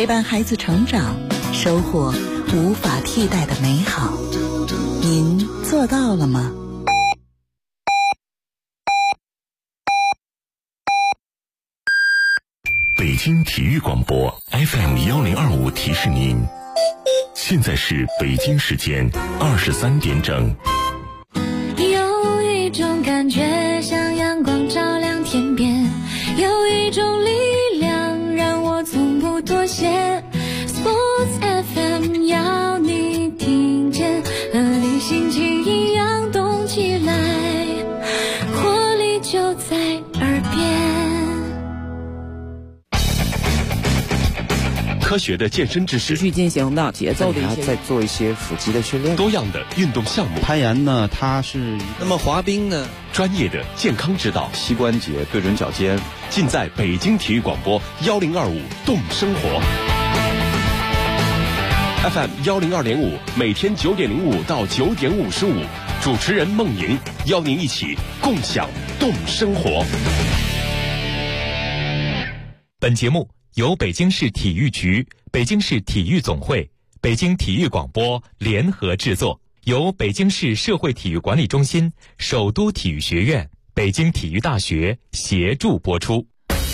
陪伴孩子成长，收获无法替代的美好。您做到了吗？ 北京体育广播 FM1025提示您，现在是北京时间23点整。 有一种感觉像阳光照亮天边，有一种力量让我从不妥协。 Sports FM 要你听见，和你心情一样动起来，活力就在耳边。 科学的健身知识， 持续进行的节奏的一些， 再做一些腹肌的训练。 多样的运动项目， 攀岩呢，它是那么滑冰呢？ 专业的健康指导， 膝关节对准脚尖， 尽在北京体育广播1025动生活 FM 102.5，每天9点05到9点55，主持人孟莹邀您一起共享动生活。 本节目由北京市体育局、北京市体育总会、北京体育广播联合制作，由北京市社会体育管理中心、首都体育学院、北京体育大学协助播出。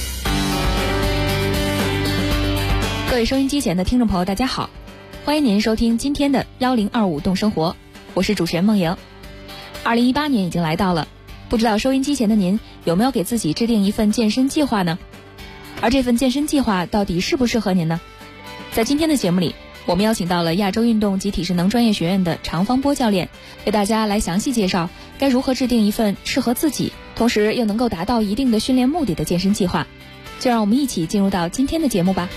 各位收音机前的听众朋友，大家好，欢迎您收听今天的1025动生活，我是主持人孟莹。2018年已经来到了，不知道收音机前的您有没有给自己制定一份健身计划呢？而这份健身计划到底适不适合您呢？在今天的节目里，我们邀请到了亚洲运动及体适能专业学院的常方波教练，为大家来详细介绍该如何制定一份适合自己，同时又能够达到一定的训练目的的健身计划。就让我们一起进入到今天的节目吧。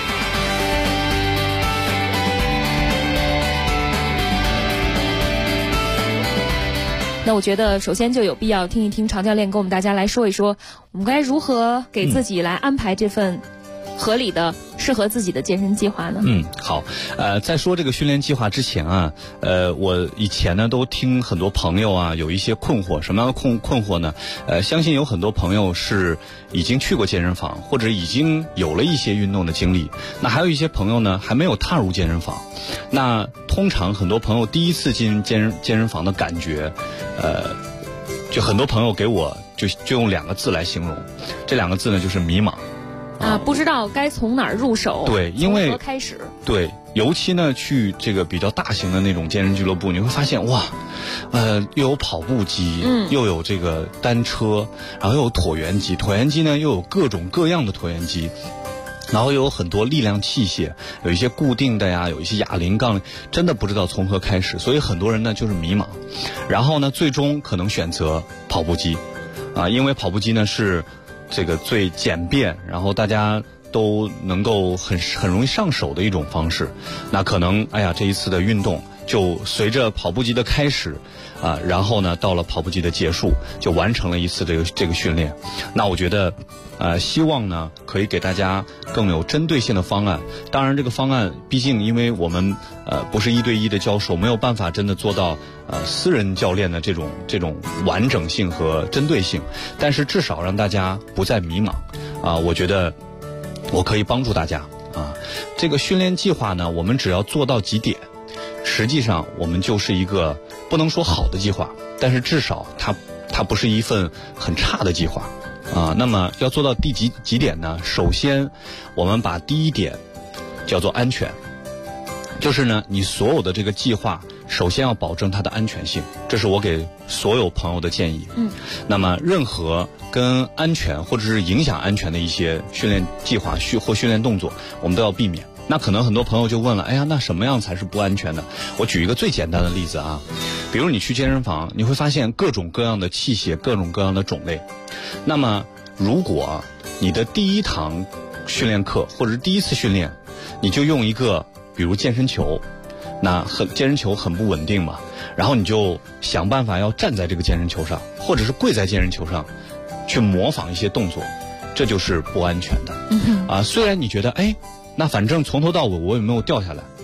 那我觉得首先就有必要听一听常教练跟我们大家来说一说，我们该如何给自己来安排这份合理的适合自己的健身计划呢？ 好，在说这个训练计划之前啊，我以前呢都听很多朋友啊有一些困惑，什么样的困惑呢？相信有很多朋友是已经去过健身房，或者已经有了一些运动的经历，那还有一些朋友呢还没有踏入健身房。那通常很多朋友第一次进健身房的感觉，就很多朋友给我就用2个字来形容，这2个字呢就是迷茫。 不知道该从哪儿入手， 对，因为从何开始？ 对，尤其呢去这个比较大型的那种健身俱乐部，你会发现哇，又有跑步机，又有这个单车，然后又有椭圆机，椭圆机呢又有各种各样的椭圆机。然后又有很多力量器械，有一些固定的呀，有一些哑铃杠，真的不知道从何开始，所以很多人呢就是迷茫，然后呢最终可能选择跑步机，因为跑步机呢是这个最简便，然后大家都能够很容易上手的一种方式。那可能这一次的运动就随着跑步机的开始然后呢到了跑步机的结束，就完成了一次这个训练。那我觉得希望呢可以给大家更有针对性的方案。当然这个方案毕竟因为我们不是1对1的教授，没有办法真的做到私人教练的这种完整性和针对性，但是至少让大家不再迷茫我觉得我可以帮助大家这个训练计划呢，我们只要做到几点，实际上我们就是一个不能说好的计划，但是至少它不是一份很差的计划那么要做到第几点呢？首先我们把第1点叫做安全，就是呢你所有的这个计划首先要保证它的安全性，这是我给所有朋友的建议。那么任何跟安全或者是影响安全的一些训练计划或训练动作，我们都要避免。那可能很多朋友就问了，那什么样才是不安全的？我举一个最简单的例子比如你去健身房，你会发现各种各样的器械，各种各样的种类。那么如果你的第1堂训练课或者是第1次训练，你就用一个比如健身球，那健身球很不稳定嘛，然后你就想办法要站在这个健身球上，或者是跪在健身球上去模仿一些动作，这就是不安全的虽然你觉得那反正从头到尾我也没有掉下来，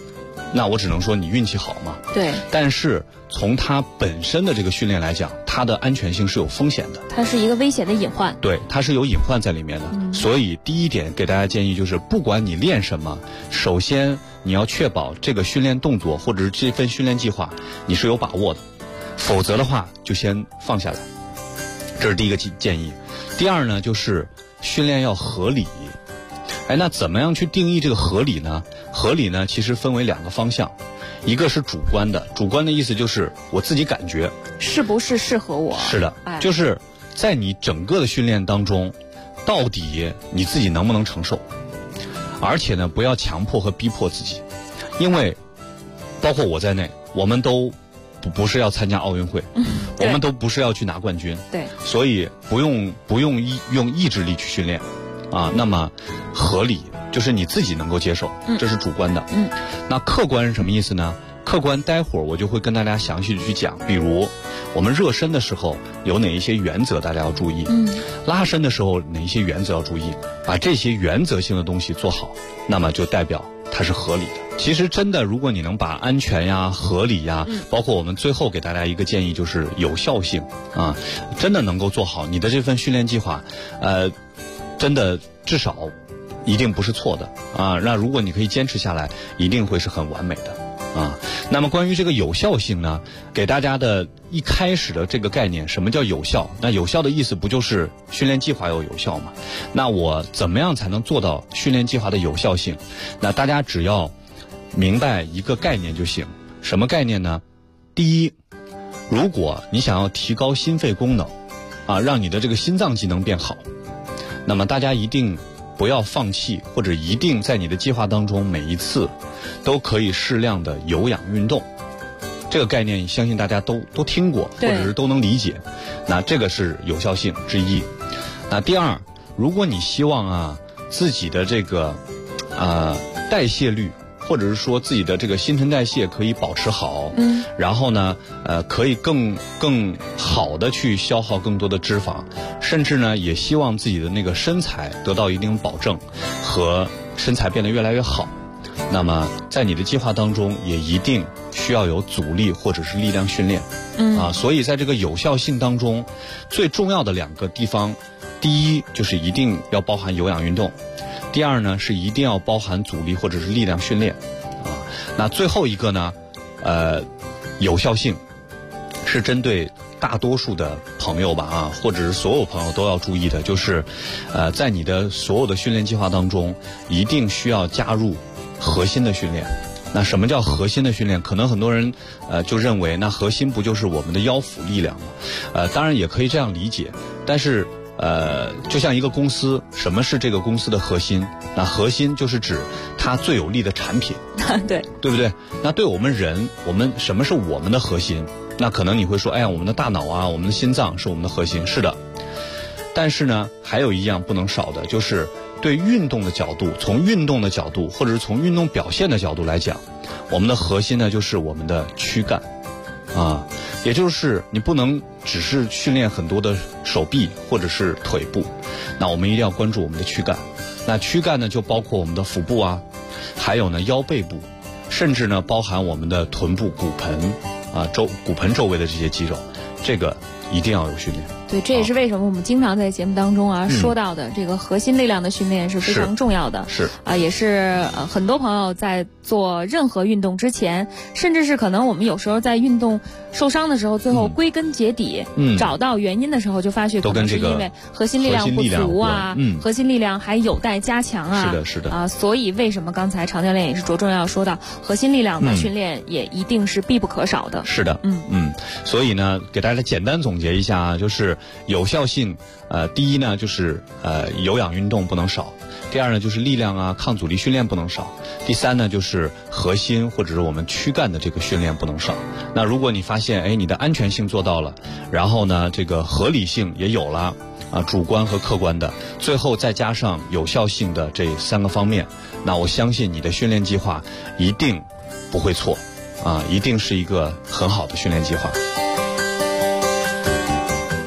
那我只能说你运气好嘛。 对。 但是从它本身的这个训练来讲，它的安全性是有风险的。 它是一个危险的隐患。 对，它是有隐患在里面的。所以第一点给大家建议就是，不管你练什么，首先你要确保这个训练动作或者是这份训练计划你是有把握的，否则的话就先放下来。这是第一个建议。第二呢，就是训练要合理。那怎么样去定义这个合理呢？合理呢，其实分为2个方向，一个是主观的，主观的意思就是我自己感觉是不是适合我。 是的，就是在你整个的训练当中，到底你自己能不能承受，而且呢，不要强迫和逼迫自己，因为包括我在内，我们都不是要参加奥运会，我们都不是要去拿冠军， 对， 所以不用用意志力去训练。那么合理就是你自己能够接受，这是主观的。那客观是什么意思呢？客观待会儿我就会跟大家详细的去讲，比如我们热身的时候有哪一些原则大家要注意，拉伸的时候哪一些原则要注意，把这些原则性的东西做好，那么就代表它是合理的。其实真的，如果你能把安全呀、合理呀，包括我们最后给大家一个建议就是有效性真的能够做好你的这份训练计划，真的至少一定不是错的那如果你可以坚持下来，一定会是很完美的那么关于这个有效性呢，给大家的一开始的这个概念，什么叫有效？那有效的意思不就是训练计划要有效吗？那我怎么样才能做到训练计划的有效性？那大家只要明白一个概念就行。什么概念呢？第一，如果你想要提高心肺功能让你的这个心脏机能变好，那么大家一定不要放弃，或者一定在你的计划当中每一次都可以适量的有氧运动。这个概念相信大家都听过，或者是都能理解。那这个是有效性之一。那第二，如果你希望自己的这个代谢率，或者是说自己的这个新陈代谢可以保持好，然后呢可以更好的去消耗更多的脂肪，甚至呢也希望自己的那个身材得到一定保证和身材变得越来越好，那么在你的计划当中也一定需要有阻力或者是力量训练所以在这个有效性当中最重要的2个地方，第一就是一定要包含有氧运动，第二呢是一定要包含阻力或者是力量训练那最后一个呢有效性是针对大多数的朋友吧或者是所有朋友都要注意的，就是在你的所有的训练计划当中一定需要加入核心的训练。那什么叫核心的训练？可能很多人就认为那核心不就是我们的腰腹力量吗？当然也可以这样理解，但是就像一个公司，什么是这个公司的核心？那核心就是指它最有利的产品对不对？那对我们人，什么是我们的核心？那可能你会说，我们的大脑我们的心脏是我们的核心，是的。但是呢，还有一样不能少的，就是对运动的角度，从运动的角度，或者是从运动表现的角度来讲，我们的核心呢就是我们的躯干也就是你不能只是训练很多的手臂或者是腿部，那我们一定要关注我们的躯干。那躯干呢就包括我们的腹部还有呢腰背部，甚至呢包含我们的臀部、骨盆骨盆周围的这些肌肉，这个一定要有训练。 对，这也是为什么我们经常在节目当中说到的这个核心力量的训练是非常重要的。 是也是很多朋友在做任何运动之前，甚至是可能我们有时候在运动受伤的时候，最后归根结底找到原因的时候，就发现可能是因为核心力量不足核心力量还有待加强是的所以为什么刚才常教练也是着重要说到核心力量的训练也一定是必不可少的。 是的所以呢给大家简单总结一下就是有效性第一呢就是有氧运动不能少，第二呢就是力量抗阻力训练不能少，第三呢就是核心或者是我们躯干的这个训练不能少。那如果你发现你的安全性做到了，然后呢这个合理性也有了主观和客观的，最后再加上有效性的这3个方面，那我相信你的训练计划一定不会错一定是一个很好的训练计划。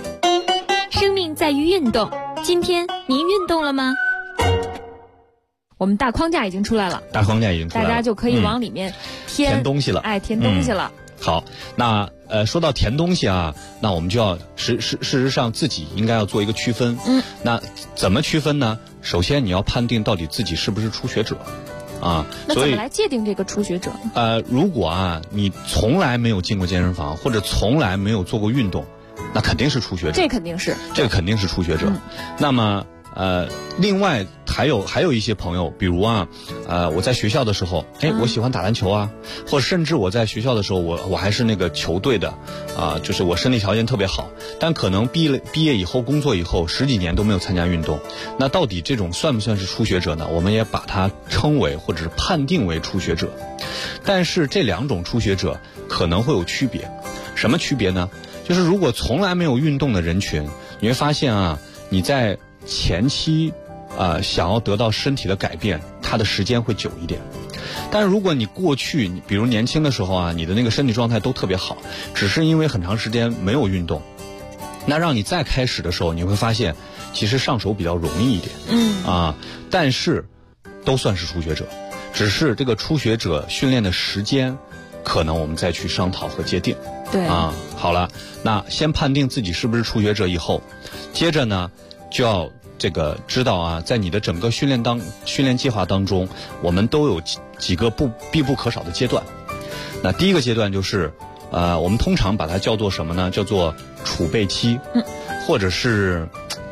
生命在于运动，今天您运动了吗？ 我们大框架已经出来了， 大框架已经出来了， 大家就可以往里面填东西了。 填东西了。 好，那说到填东西啊，那我们就要事实上自己应该要做一个区分。那怎么区分呢？首先你要判定到底自己是不是初学者。 那怎么来界定这个初学者？ 如果你从来没有进过健身房，或者从来没有做过运动，那肯定是初学者。 这肯定是初学者。那么另外还有一些朋友，比如我在学校的时候，我喜欢打篮球啊，或者甚至我在学校的时候，我还是那个球队的就是我身体条件特别好，但可能毕业以后工作以后10几年都没有参加运动，那到底这种算不算是初学者呢？我们也把它称为或者是判定为初学者。但是这两种初学者可能会有区别。什么区别呢？就是如果从来没有运动的人群，你会发现你在前期想要得到身体的改变，它的时间会久一点。但是如果你过去比如年轻的时候你的那个身体状态都特别好，只是因为很长时间没有运动，那让你再开始的时候，你会发现其实上手比较容易一点。但是都算是初学者，只是这个初学者训练的时间可能我们再去商讨和界定。 对好了，那先判定自己是不是初学者以后，接着呢就要知道在你的整个训练计划当中，我们都有几个必不可少的阶段。那第一个阶段就是我们通常把它叫做什么呢？叫做储备期，或者是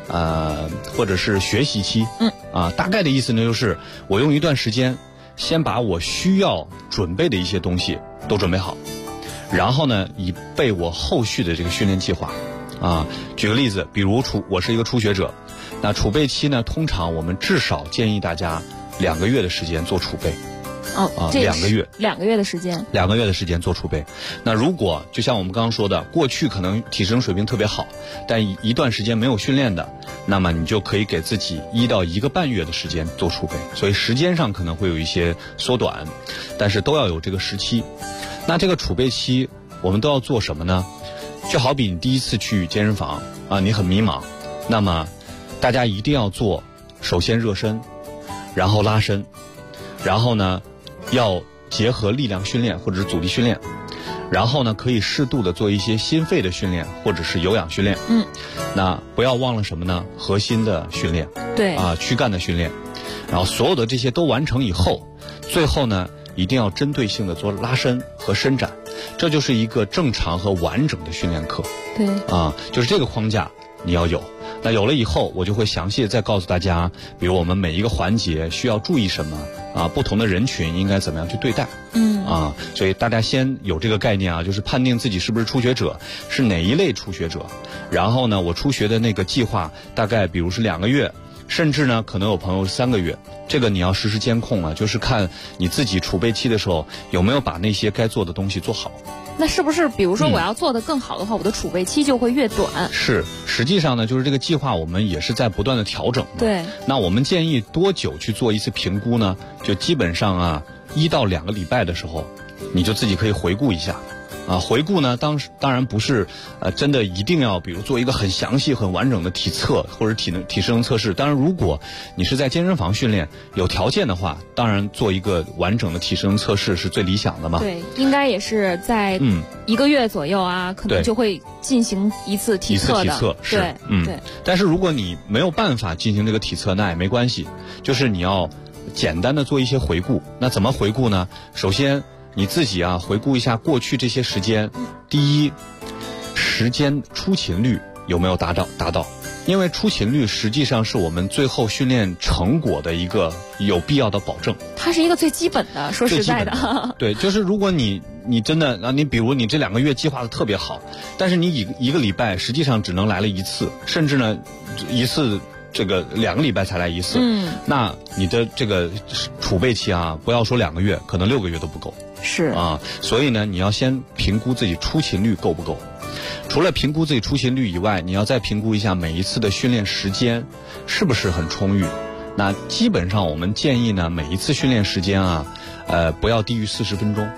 学习期。大概的意思呢就是我用一段时间先把我需要准备的一些东西都准备好，然后呢以备我后续的这个训练计划。举个例子，比如我是一个初学者，那储备期呢，通常我们至少建议大家2个月的时间做储备。2个月 ，2个月的时间 ，2个月的时间做储备。那如果就像我们刚刚说的，过去可能体适能水平特别好，但一段时间没有训练的，那么你就可以给自己1到1个半月的时间做储备。所以时间上可能会有一些缩短，但是都要有这个时期。那这个储备期我们都要做什么呢？就好比你第一次去健身房你很迷茫，那么大家一定要做，首先热身，然后拉伸，然后呢要结合力量训练或者是阻力训练，然后呢可以适度的做一些心肺的训练或者是有氧训练。那不要忘了什么呢？核心的训练， 对躯干的训练，然后所有的这些都完成以后，最后呢一定要针对性的做拉伸和伸展，这就是一个正常和完整的训练课。 对就是这个框架你要有。那有了以后，我就会详细的再告诉大家，比如我们每一个环节需要注意什么不同的人群应该怎么样去对待。所以大家先有这个概念就是判定自己是不是初学者，是哪一类初学者。然后呢，我初学的那个计划大概比如是2个月，甚至呢可能有朋友是3个月，这个你要实时监控就是看你自己储备期的时候有没有把那些该做的东西做好。 那是不是比如说我要做得更好的话，我的储备期就会越短？ 是，实际上呢就是这个计划我们也是在不断的调整。 对，那我们建议多久去做一次评估呢？就基本上1到2个礼拜的时候，你就自己可以回顾一下。回顾呢当然不是真的一定要比如做一个很详细很完整的体测或者体适能测试。当然如果你是在健身房训练有条件的话，当然做一个完整的体适能测试是最理想的嘛。 对，应该也是在1个月左右可能就会进行一次体测的。 是对。 但是如果你没有办法进行这个体测，那也没关系，就是你要简单的做一些回顾。那怎么回顾呢？首先你自己回顾一下过去这些时间。第一，时间出勤率有没有达到？因为出勤率实际上是我们最后训练成果的一个有必要的保证。 它是一个最基本的，说实在的。 对，就是如果你真的你比如你这2个月计划的特别好，但是你一个礼拜实际上只能来了1次，甚至呢1次这个2个礼拜才来1次。那你的这个储备期不要说2个月，可能6个月都不够。 是所以呢你要先评估自己出勤率够不够。除了评估自己出勤率以外，你要再评估一下每一次的训练时间是不是很充裕。那基本上我们建议呢，每一次训练时间不要低于40分钟。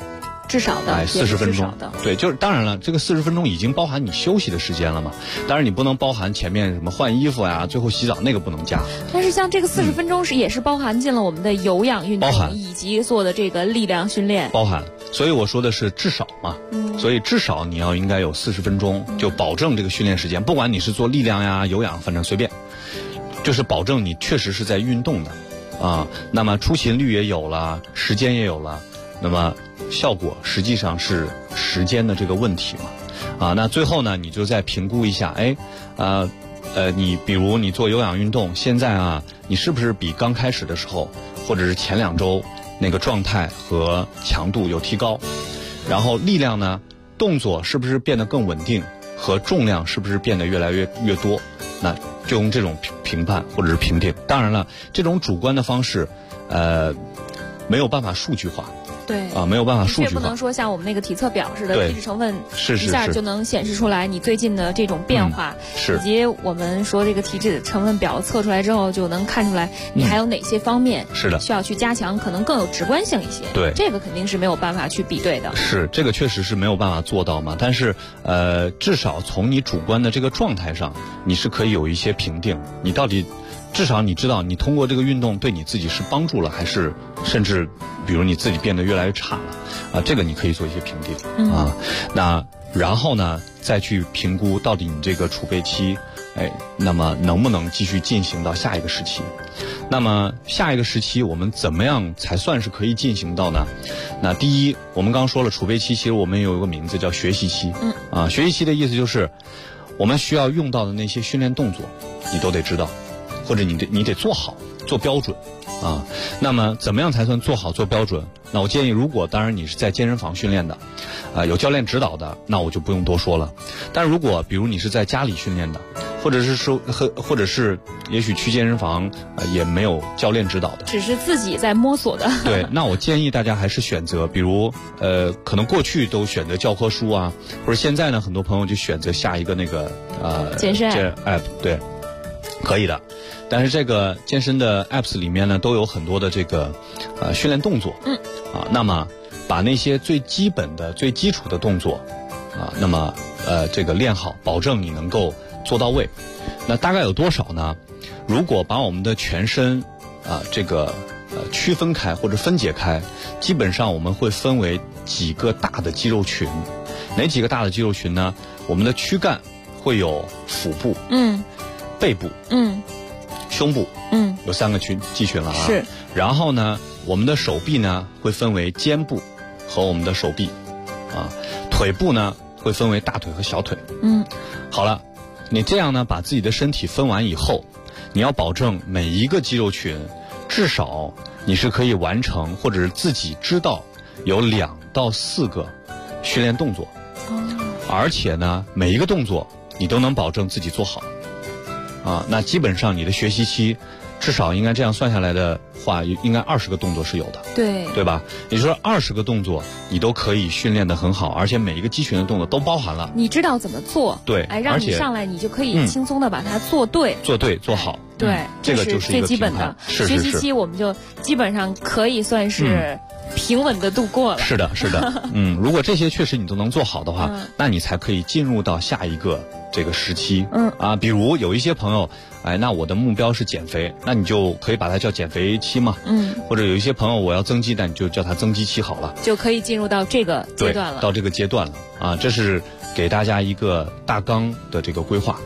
至少的 ，40分钟。对，就是当然了，这个40分钟已经包含你休息的时间了嘛。当然你不能包含前面什么换衣服呀、最后洗澡那个不能加。 但是像这个40分钟也是包含进了我们的有氧运动以及做的这个力量训练。 包含。所以我说的是至少嘛。所以至少你应该有40分钟，就保证这个训练时间。不管你是做力量呀、有氧，反正随便，就是保证你确实是在运动的。那么出勤率也有了，时间也有了，那么效果实际上是时间的这个问题嘛。那最后呢，你就再评估一下，你比如你做有氧运动，现在你是不是比刚开始的时候，或者是前2周那个状态和强度有提高？然后力量呢，动作是不是变得更稳定，和重量是不是变得越来越多？那就用这种评判或者是评定。当然了，这种主观的方式，没有办法数据化。 对没有办法数据化， 不能说像我们那个体测表似的，体质成分是一下就能显示出来你最近的这种变化，以及我们说这个体质成分表测出来之后，就能看出来你还有哪些方面是的需要去加强，可能更有直观性一些。 对， 这个肯定是没有办法去比对的。 是，这个确实是没有办法做到嘛。但是至少从你主观的这个状态上，你是可以有一些评定，你到底。至少你知道你通过这个运动对你自己是帮助了，还是甚至比如你自己变得越来越差了这个你可以做一些评定那然后呢再去评估到底你这个储备期那么能不能继续进行到下一个时期。那么下一个时期我们怎么样才算是可以进行到呢？那第一，我们刚刚说了储备期，其实我们有一个名字叫学习期学习期的意思就是我们需要用到的那些训练动作你都得知道，或者你得做好做标准那么怎么样才算做好做标准？那我建议，如果当然你是在健身房训练的有教练指导的，那我就不用多说了。但如果比如你是在家里训练的，或者是也许去健身房也没有教练指导的， 只是自己在摸索的对，那我建议大家还是选择比如可能过去都选择教科书或者现在呢很多朋友就选择下一个那个健身 app 对，可以的。但是这个健身的 apps 里面呢都有很多的这个训练动作那么把那些最基本的最基础的动作那么这个练好，保证你能够做到位。那大概有多少呢？如果把我们的全身这个区分开或者分解开，基本上我们会分为几个大的肌肉群。哪几个大的肌肉群呢？我们的躯干会有腹部背部胸部有3个肌群了是。 然后呢我们的手臂呢会分为肩部和我们的手臂腿部呢会分为大腿和小腿好了，你这样呢把自己的身体分完以后，你要保证每一个肌肉群至少你是可以完成，或者是自己知道有2到4个训练动作而且呢每一个动作你都能保证自己做好那基本上你的学习期至少应该这样算下来的话，应该20个动作是有的，对吧？也就是说20个动作你都可以训练得很好，而且每一个肌群的动作都包含了。 你知道怎么做， 对， 让你上来你就可以轻松的把它做对， 做好。 对， 这个就是最基本的。学习期我们就基本上可以算是平稳的度过了。 是的。如果这些确实你都能做好的话，那你才可以进入到下一个这个时期。比如有一些朋友，那我的目标是减肥，那你就可以把它叫减肥期嘛。或者有一些朋友我要增肌，那你就叫它增肌期好了， 就可以进入到这个阶段了。 到这个阶段了这是给大家一个大纲的这个规划。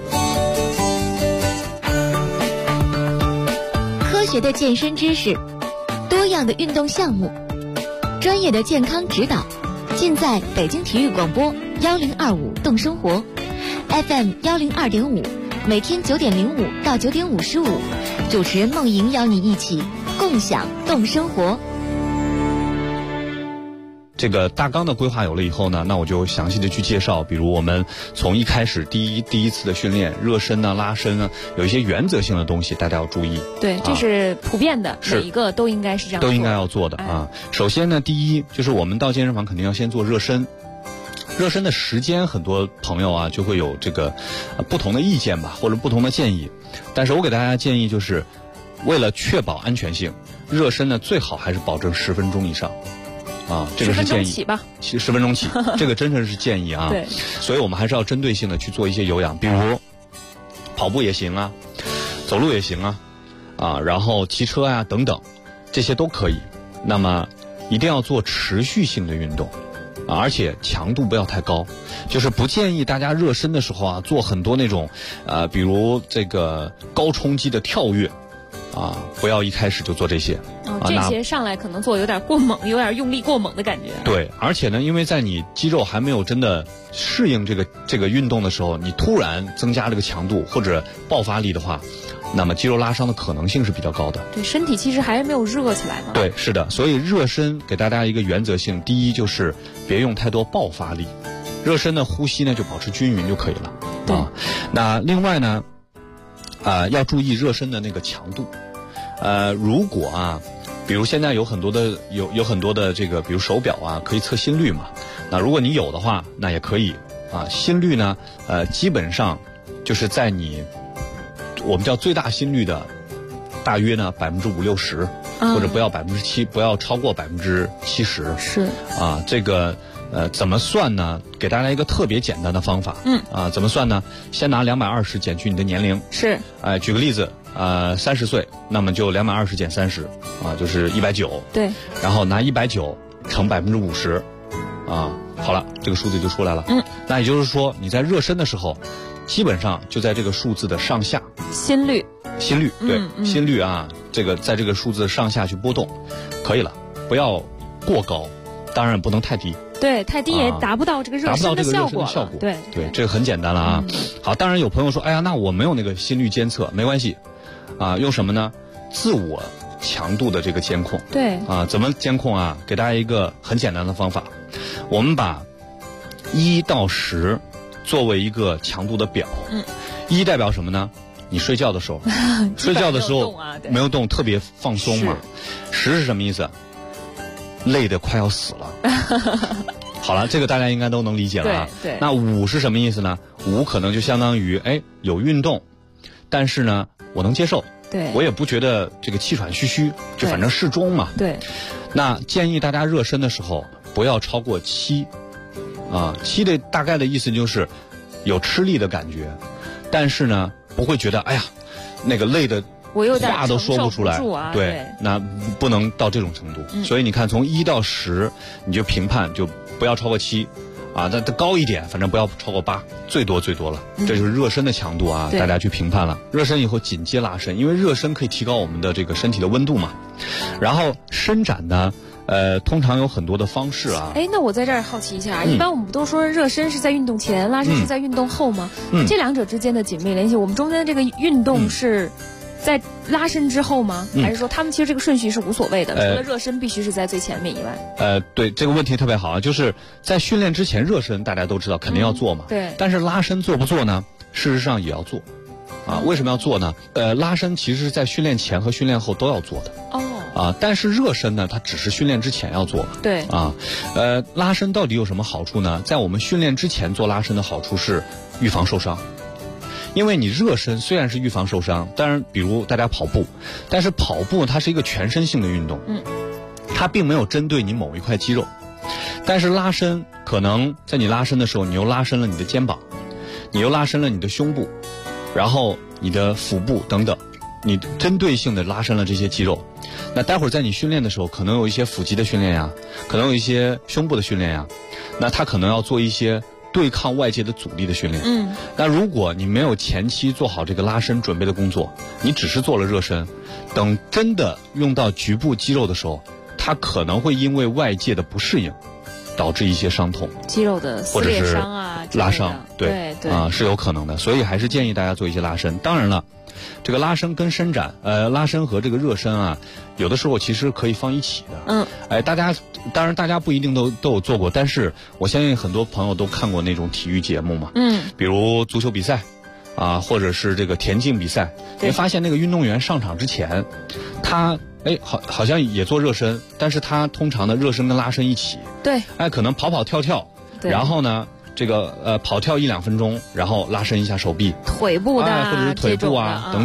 科学的健身知识，多样的运动项目，专业的健康指导，尽在北京体育广播1025动生活 FM 102.5，每天9点05到9点55，主持人梦莹邀你一起共享动生活。 这个大纲的规划有了以后呢，那我就详细的去介绍，比如我们从一开始第一次的训练，热身拉伸有一些原则性的东西大家要注意。 对，这是普遍的，每一个都应该是这样做的， 都应该要做的首先呢，第一就是我们到健身房肯定要先做热身。热身的时间，很多朋友就会有这个不同的意见吧，或者不同的建议。但是我给大家建议就是，为了确保安全性，热身呢最好还是保证10分钟以上。 啊，这个是建议。10分钟起吧 ，10分钟起，这个真的是建议啊。 对， 所以我们还是要针对性的去做一些有氧，比如跑步也行啊，走路也行啊，然后骑车啊等等，这些都可以。那么一定要做持续性的运动。而且强度不要太高，就是不建议大家热身的时候啊做很多那种比如这个高冲击的跳跃啊，不要一开始就做这些。 这些上来可能做有点过猛，有点用力过猛的感觉。 对，而且呢，因为在你肌肉还没有真的适应这个运动的时候，你突然增加这个强度或者爆发力的话，那么肌肉拉伤的可能性是比较高的。 对，身体其实还没有热起来嘛。 对，是的，所以热身给大家一个原则性，第一就是别用太多爆发力，热身的呼吸呢就保持均匀就可以了。 对， 那另外呢，要注意热身的那个强度。如果比如现在有很多的这个，比如手表啊，可以测心率嘛。那如果你有的话，那也可以心率呢，基本上就是在我们叫最大心率的，大约呢50%-60%，或者不要7%，不要超过70%。 是这个怎么算呢？给大家一个特别简单的方法。怎么算呢？先拿220减去你的年龄。是。举个例子，30岁，那么就220减30，就是190。对。然后拿190乘50%，好了，这个数字就出来了。那也就是说你在热身的时候，基本上就在这个数字的上下。心率，对，心率这个在这个数字上下去波动，可以了，不要过高，当然不能太低。 对，太低也达不到这个热身的效果。对， 这个很简单了好，当然有朋友说，哎呀，那我没有那个心率监测，没关系用什么呢？自我强度的这个监控。对怎么监控给大家一个很简单的方法，我们把1到10作为一个强度的表。1代表什么呢？你睡觉的时候没有动，特别放松嘛。10是什么意思？累得快要死了。好了，这个大家应该都能理解了对。那5是什么意思呢？5可能就相当于有运动，但是呢我能接受。对，我也不觉得这个气喘吁吁，就反正适中嘛。对。那建议大家热身的时候不要超过7。7的大概的意思就是有吃力的感觉，但是呢不会觉得哎呀那个累的话都说不出来。对，那不能到这种程度。所以你看从1到10你就评判，就不要超过7那高一点反正不要超过8，最多了。这就是热身的强度大家去评判了。热身以后紧接拉伸，因为热身可以提高我们的这个身体的温度嘛。然后伸展呢通常有很多的方式那我在这儿好奇一下一般我们不都说热身是在运动前，拉伸是在运动后吗？这两者之间的紧密联系，我们中间的这个运动是在拉伸之后吗？还是说他们其实这个顺序是无所谓的？除了热身必须是在最前面以外？ 对，这个问题特别好就是在训练之前热身大家都知道肯定要做嘛。对。但是拉伸做不做呢？事实上也要做。为什么要做呢？拉伸其实是在训练前和训练后都要做的。但是热身呢，它只是训练之前要做。对。拉伸到底有什么好处呢？在我们训练之前做拉伸的好处是预防受伤。因为你热身虽然是预防受伤，当然比如大家跑步，但是跑步它是一个全身性的运动。它并没有针对你某一块肌肉。但是拉伸可能在你拉伸的时候，你又拉伸了你的肩膀，你又拉伸了你的胸部，然后你的腹部等等，你针对性的拉伸了这些肌肉。那待会儿在你训练的时候，可能有一些腹肌的训练呀，可能有一些胸部的训练呀，那他可能要做一些对抗外界的阻力的训练。那如果你没有前期做好这个拉伸准备的工作，你只是做了热身，等真的用到局部肌肉的时候，它可能会因为外界的不适应导致一些伤痛， 肌肉的撕裂伤拉伤。对是有可能的。所以还是建议大家做一些拉伸。当然了，这个拉伸跟伸展拉伸和这个热身有的时候其实可以放一起的。当然大家不一定都有做过，但是我相信很多朋友都看过那种体育节目嘛。比如足球比赛或者是这个田径比赛，你发现那个运动员上场之前，他好像也做热身，但是他通常的热身跟拉伸一起。对。可能跑跳，然后呢这个跑跳1-2分钟，然后拉伸一下手臂、 腿部的或者是腿部等等。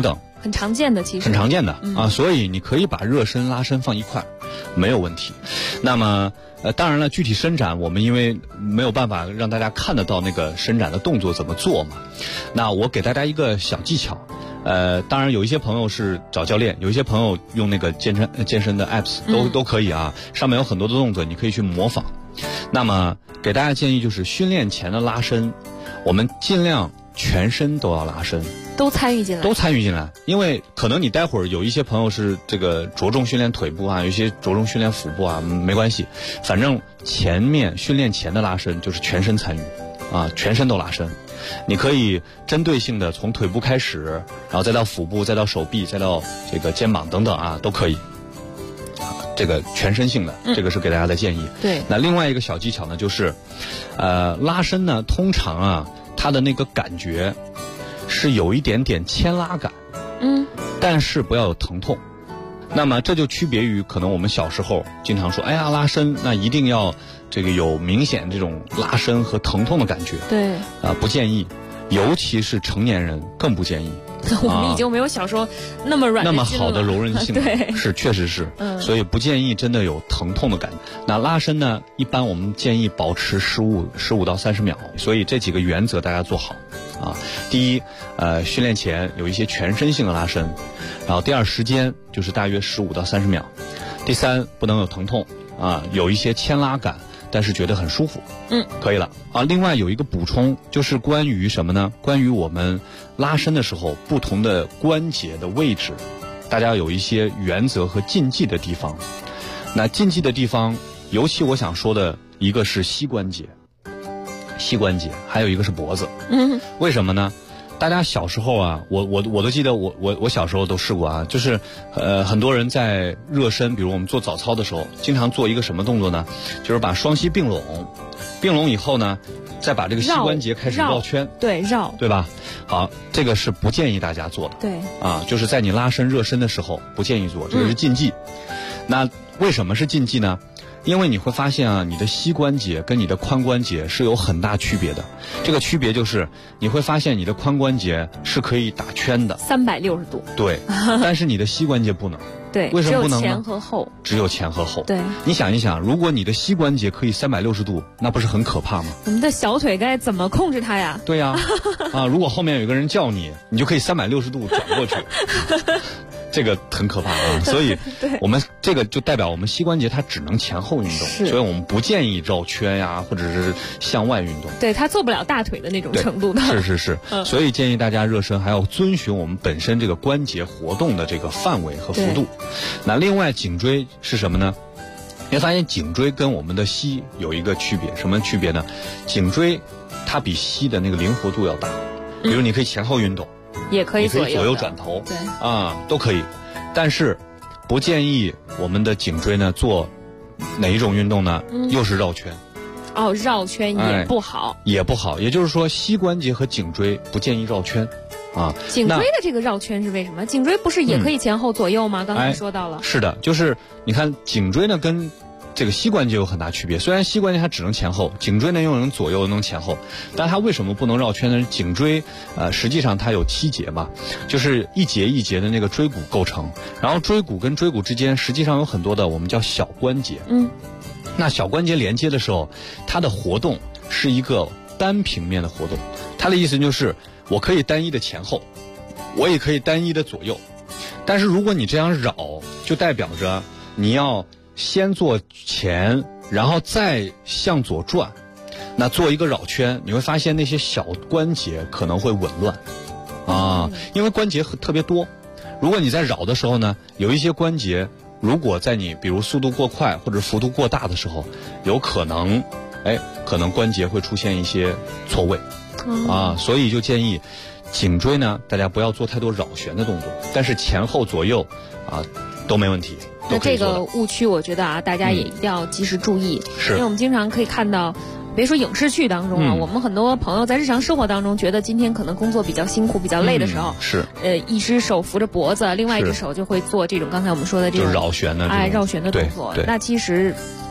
很常见的，其实很常见的啊，所以你可以把热身拉伸放一块，没有问题。那么当然了，具体伸展我们因为没有办法让大家看得到那个伸展的动作怎么做嘛，那我给大家一个小技巧。当然有一些朋友是找教练，有一些朋友用那个健身的 apps 都可以啊，上面有很多的动作你可以去模仿。那么给大家建议就是训练前的拉伸，我们尽量全身都要拉伸， 都参与进来， 因为可能你待会儿有一些朋友是这个着重训练腿部啊，有一些着重训练腹部啊，没关系，反正前面训练前的拉伸就是全身参与啊，全身都拉伸。你可以针对性的从腿部开始，然后再到腹部，再到手臂，再到这个肩膀等等啊，都可以。这个全身性的，这个是给大家的建议。 对。 那另外一个小技巧呢，就是，拉伸呢，通常啊，它的那个感觉是有一点点牵拉感，但是不要有疼痛。那么这就区别于可能我们小时候经常说，哎呀拉伸，那一定要这个有明显这种拉伸和疼痛的感觉。 对。 不建议，尤其是成年人更不建议。 我们已经没有小时候那么软、 那么好的柔韧性， 对， 是确实是，所以不建议真的有疼痛的感觉。那拉伸呢，一般我们建议保持15到30秒，所以这几个原则大家做好啊。第一，训练前有一些全身性的拉伸，然后第二时间就是大约15到30秒，第三不能有疼痛啊，有一些牵拉感。但是觉得很舒服，可以了啊。另外有一个补充，就是关于什么呢？关于我们拉伸的时候，不同的关节的位置，大家有一些原则和禁忌的地方。那禁忌的地方，尤其我想说的一个是膝关节，还有一个是脖子。为什么呢？大家小时候啊，我都记得我小时候都试过啊，就是很多人在热身，比如我们做早操的时候，经常做一个什么动作呢？就是把双膝并拢以后呢，再把这个膝关节开始绕圈，对吧？好，这个是不建议大家做的。 对啊，就是在你拉伸热身的时候不建议做，这个是禁忌。那为什么是禁忌呢？因为你会发现啊，你的膝关节跟你的髋关节是有很大区别的。这个区别就是你会发现你的髋关节是可以打圈的 ，360度。 对，但是你的膝关节不能。 对， 为什么不能呢？ 只有前和后。 只有前和后。 对， 你想一想，如果你的膝关节可以360度，那不是很可怕吗？ 我们的小腿该怎么控制它呀？ 对呀，如果后面有一个人叫你，你就可以360度转过去。这个很可怕啊，所以我们这个就代表我们膝关节它只能前后运动，所以我们不建议绕圈呀，或者是向外运动。 对，它做不了大腿的那种程度的。 是，所以建议大家热身还要遵循我们本身这个关节活动的这个范围和幅度。那另外颈椎是什么呢？你会发现颈椎跟我们的膝有一个区别，什么区别呢？16椎它比膝的那个灵活度要大，比如你可以前后运动。 也可以左右转头， 对都可以，但是不建议我们的颈椎呢做哪一种运动呢？又是绕圈。 绕圈也不好， 也就是说膝关节和颈椎不建议绕圈啊。 颈椎的这个绕圈是为什么？颈椎不是也可以前后左右吗？刚才说到了。 是的，就是你看颈椎呢跟这个膝关节有很大区别，虽然膝关节它只能前后，颈椎呢又能左右又能前后，但它为什么不能绕圈呢？颈椎实际上它有7节嘛，就是一节一节的那个椎骨构成，然后椎骨跟椎骨之间实际上有很多的我们叫小关节。那小关节连接的时候，它的活动是一个单平面的活动，它的意思就是我可以单一的前后，我也可以单一的左右，但是如果你这样绕，就代表着你要先做前，然后再向左转，那做一个绕圈，你会发现那些小关节可能会紊乱因为关节特别多。如果你在绕的时候呢，有一些关节如果在你比如速度过快或者幅度过大的时候，有可能关节会出现一些错位所以就建议颈椎呢大家不要做太多绕旋的动作，但是前后左右都没问题。 那这个误区我觉得大家也一定要及时注意，因为我们经常可以看到，别说影视剧当中我们很多朋友在日常生活当中觉得今天可能工作比较辛苦比较累的时候，一只手扶着脖子，另外一只手就会做这种刚才我们说的这种就绕旋的绕旋的动作。那其实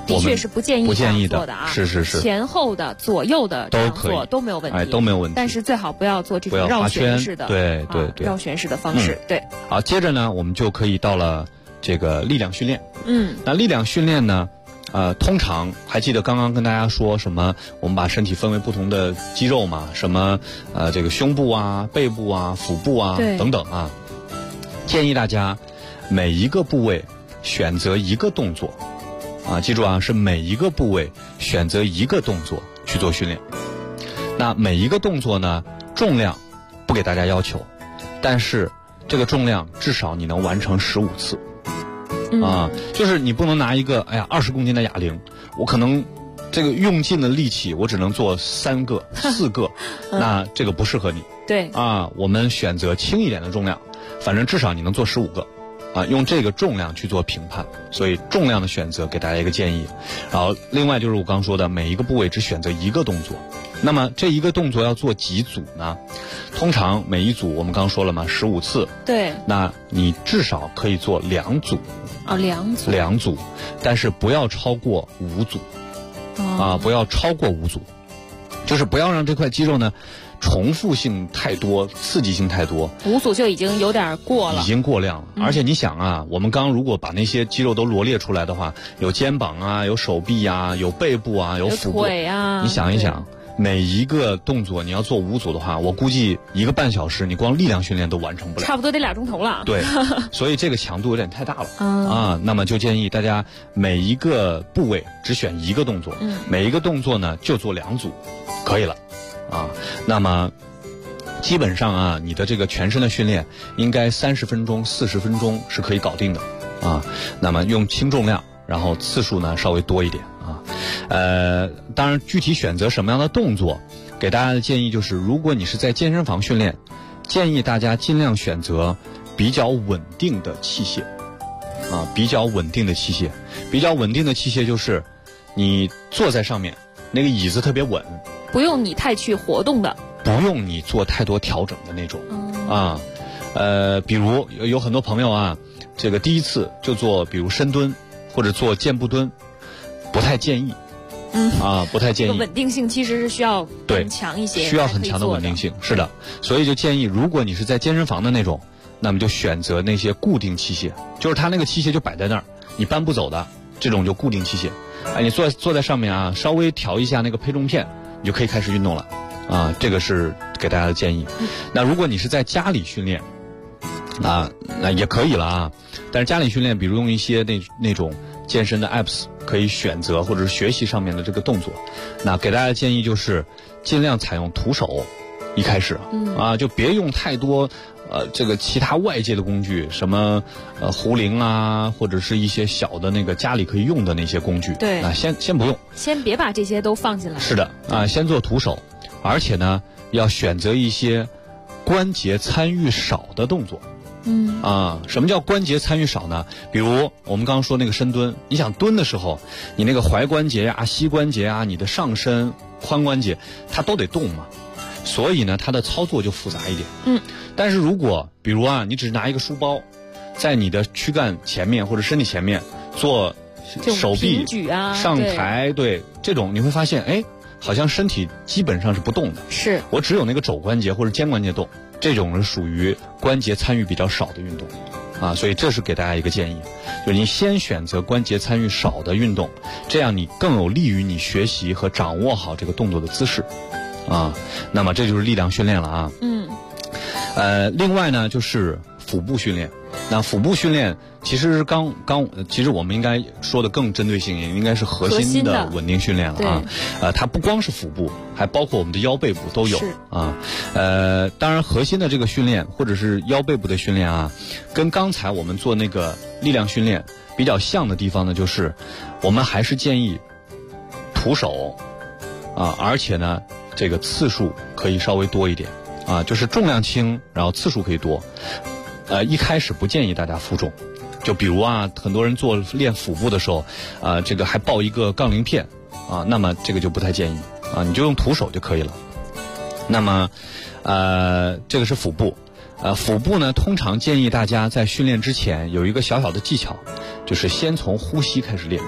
的确是不建议的啊， 是前后的、左右的都可以， 都没有问题， 都没有问题。 但是最好不要做这种绕旋式的， 对， 绕旋式的方式，对。 好，接着呢，我们就可以到了这个力量训练。那力量训练呢，通常还记得刚刚跟大家说什么？我们把身体分为不同的肌肉嘛，什么这个胸部啊、背部啊、腹部啊等等啊。建议大家每一个部位选择一个动作。记住啊，是每一个部位选择一个动作去做训练。那每一个动作呢，重量不给大家要求，但是这个重量至少你能完成15次。就是你不能拿一个20公斤的哑铃，我可能这个用尽了力气，我只能做3个、4个，那这个不适合你。 对我们选择轻一点的重量，反正至少你能做15个。用这个重量去做评判，所以重量的选择给大家一个建议。然后另外就是我刚说的，每一个部位只选择一个动作。那么这一个动作要做几组呢？通常每一组我们刚说了嘛，15次。 对。 那你至少可以做2组。2组，但是不要超过5组。不要超过5组，就是不要让这块肌肉呢重复性太多，刺激性太多 ，5组就已经有点过了， 已经过量了。而且你想啊，我们刚如果把那些肌肉都罗列出来的话，有肩膀啊，有手臂啊，有背部啊，有腹部， 有腿啊。 你想一想，每一个动作你要做5组的话，我估计1个半小时你光力量训练都完成不了， 差不多得2钟头了。 对，所以这个强度有点太大了那么就建议大家每一个部位只选一个动作，每一个动作呢就做2组，可以了。那么基本上你的这个全身的训练应该30分钟、40分钟是可以搞定的那么用轻重量，然后次数呢稍微多一点当然具体选择什么样的动作，给大家的建议就是，如果你是在健身房训练，建议大家尽量选择比较稳定的器械比较稳定的器械。比较稳定的器械就是你坐在上面，那个椅子特别稳， 不用你太去活动的， 不用你做太多调整的那种比如有很多朋友这个第一次就做比如深蹲或者做箭步蹲，不太建议不太建议。 稳定性其实是需要更强一些， 需要很强的稳定性，是的。所以就建议，如果你是在健身房的那种，那么就选择那些固定器械，就是它那个器械就摆在那儿，你搬不走的这种就固定器械。你坐在上面稍微调一下那个配重片，你就可以开始运动了这个是给大家的建议。那如果你是在家里训练那也可以了但是家里训练，比如用一些那种健身的 apps 可以选择，或者是学习上面的这个动作。那给大家的建议就是尽量采用徒手，一开始就别用太多这个其他外界的工具，什么壶铃或者是一些小的那个家里可以用的那些工具。 对， 先不用， 先别把这些都放进来。 是的先做徒手，而且呢要选择一些关节参与少的动作。什么叫关节参与少呢？比如我们刚刚说那个深蹲，你想蹲的时候，你那个踝关节膝关节你的上身髋关节它都得动嘛，所以呢它的操作就复杂一点。但是如果比如你只是拿一个书包，在你的躯干前面或者身体前面做手臂举上抬，对这种你会发现好像身体基本上是不动的， 是我只有那个肘关节或者肩关节动，这种是属于关节参与比较少的运动所以这是给大家一个建议，就是你先选择关节参与少的运动，这样你更有利于你学习和掌握好这个动作的姿势那么这就是力量训练了另外呢就是腹部训练。那腹部训练其实其实我们应该说的更针对性，也应该是核心的稳定训练了它不光是腹部，还包括我们的腰背部都有当然核心的这个训练或者是腰背部的训练跟刚才我们做那个力量训练比较像的地方呢，就是我们还是建议徒手而且呢这个次数可以稍微多一点就是重量轻，然后次数可以多。一开始不建议大家负重，就比如很多人练腹部的时候这个还抱一个杠铃片那么这个就不太建议你就用徒手就可以了。那么这个是腹部腹部呢通常建议大家在训练之前有一个小小的技巧，就是先从呼吸开始练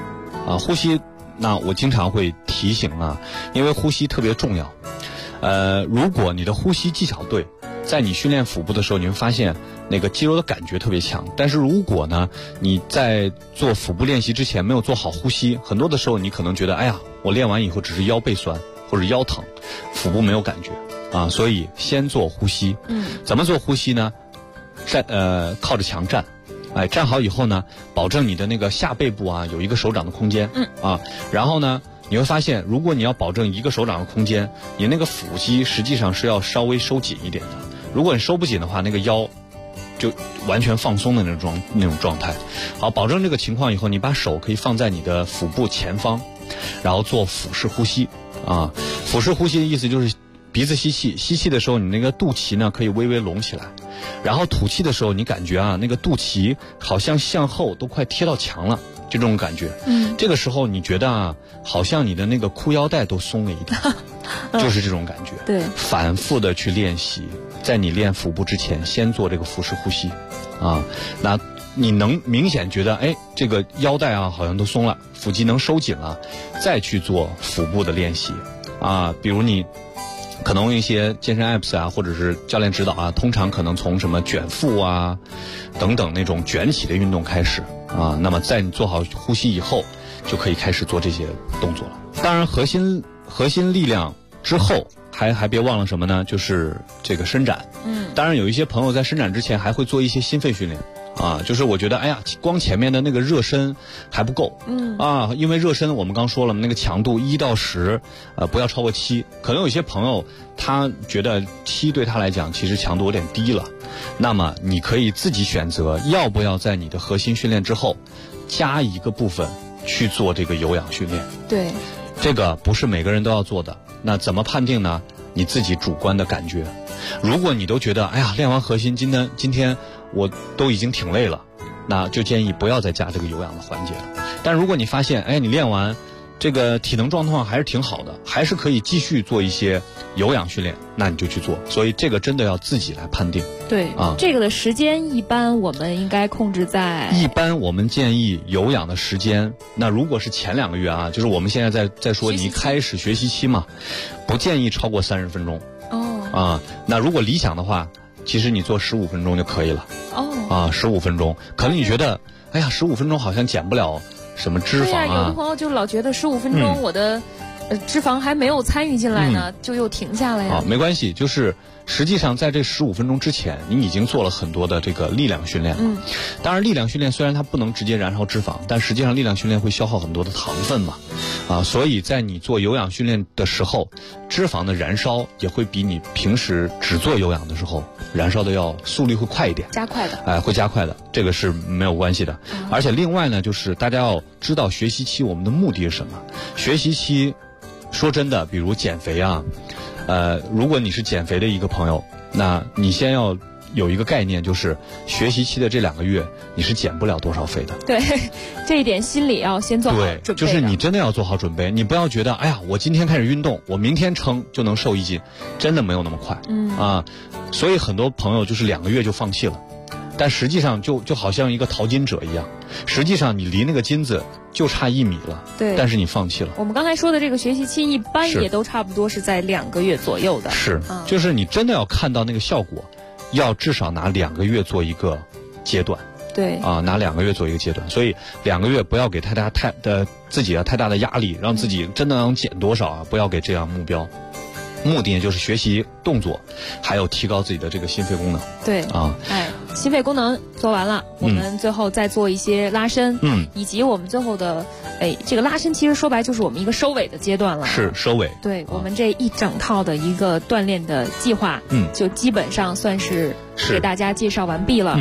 呼吸，那我经常会提醒啊，因为呼吸特别重要。如果你的呼吸技巧对，在你训练腹部的时候，你会发现那个肌肉的感觉特别强。但是如果呢，你在做腹部练习之前没有做好呼吸，很多的时候你可能觉得，哎呀，我练完以后只是腰背酸或者腰疼，腹部没有感觉啊。所以先做呼吸。怎么做呼吸呢？靠着墙站。站好以后呢，保证你的那个下背部啊有一个手掌的空间。然后呢，你会发现，如果你要保证一个手掌的空间，你那个腹肌实际上是要稍微收紧一点的。如果你收不紧的话，那个腰就完全放松的那种状态。好，保证这个情况以后，你把手可以放在你的腹部前方，然后做腹式呼吸啊。腹式呼吸的意思就是鼻子吸气，吸气的时候你那个肚脐呢可以微微隆起来，然后吐气的时候你感觉啊那个肚脐好像向后都快贴到墙了。就这种感觉，这个时候你觉得啊，好像你的那个裤腰带都松了一点，就是这种感觉。 对， 反复的去练习，在你练腹部之前，先做这个腹式呼吸，啊，那你能明显觉得，哎，这个腰带啊好像都松了，腹肌能收紧了，再去做腹部的练习，啊，比如你可能用一些健身 apps 啊，或者是教练指导啊，通常可能从什么卷腹啊等等那种卷起的运动开始啊，那么在你做好呼吸以后，就可以开始做这些动作了。当然核心力量之后还别忘了什么呢？就是这个伸展。当然有一些朋友在伸展之前还会做一些心肺训练。啊，就是我觉得，哎呀，光前面的那个热身还不够，因为热身我们刚说了，那个强度1到10，不要超过7。可能有些朋友他觉得7对他来讲其实强度有点低了，那么你可以自己选择要不要在你的核心训练之后加一个部分去做这个有氧训练。 对， 这个不是每个人都要做的。那怎么判定呢？你自己主观的感觉。如果你都觉得，哎呀，练完核心今天我都已经挺累了，那就建议不要再加这个有氧的环节了。但如果你发现，哎，你练完这个体能状况还是挺好的，还是可以继续做一些有氧训练，那你就去做。所以这个真的要自己来判定。 对啊，这个的时间一般我们应该控制在， 一般我们建议有氧的时间，那如果是前2个月啊，就是我们现在在说你开始学习期嘛，不建议超过30分钟。那如果理想的话，其实你做15分钟就可以了。15分钟，可能你觉得，哎呀，15分钟好像减不了什么脂肪啊。 有的朋友就老觉得15分钟我的脂肪还没有参与进来呢，就又停下了呀。 没关系，就是实际上在这15分钟之前，你已经做了很多的这个力量训练了。当然，力量训练虽然它不能直接燃烧脂肪，但实际上力量训练会消耗很多的糖分嘛。所以在你做有氧训练的时候，脂肪的燃烧也会比你平时只做有氧的时候燃烧的要速率会快一点， 加快的。 会加快的，这个是没有关系的。而且另外呢，就是大家要知道学习期我们的目的是什么。学习期说真的，比如减肥啊，如果你是减肥的一个朋友，那你先要有一个概念，就是学习期的这2个月你是减不了多少肥的。 对，这一点心理要先做好准备。 对，就是你真的要做好准备，你不要觉得，哎呀，我今天开始运动，我明天称就能瘦1斤，真的没有那么快。所以很多朋友就是2个月就放弃了，但实际上就好像一个淘金者一样，实际上你离那个金子就差1米了， 对， 但是你放弃了。 我们刚才说的这个学习期一般也都差不多是在2个月左右的。 是，就是你真的要看到那个效果，要至少拿2个月做一个阶段。 对拿2个月做一个阶段，所以2个月不要给自己太大的压力，让自己真的能减多少啊，不要给这样目标。目的就是学习动作，还有提高自己的这个心肺功能。 对心肺功能做完了，我们最后再做一些拉伸，以及我们最后的这个拉伸其实说白就是我们一个收尾的阶段了。是收尾。对，我们这一整套的一个锻炼的计划，就基本上算是给大家介绍完毕了。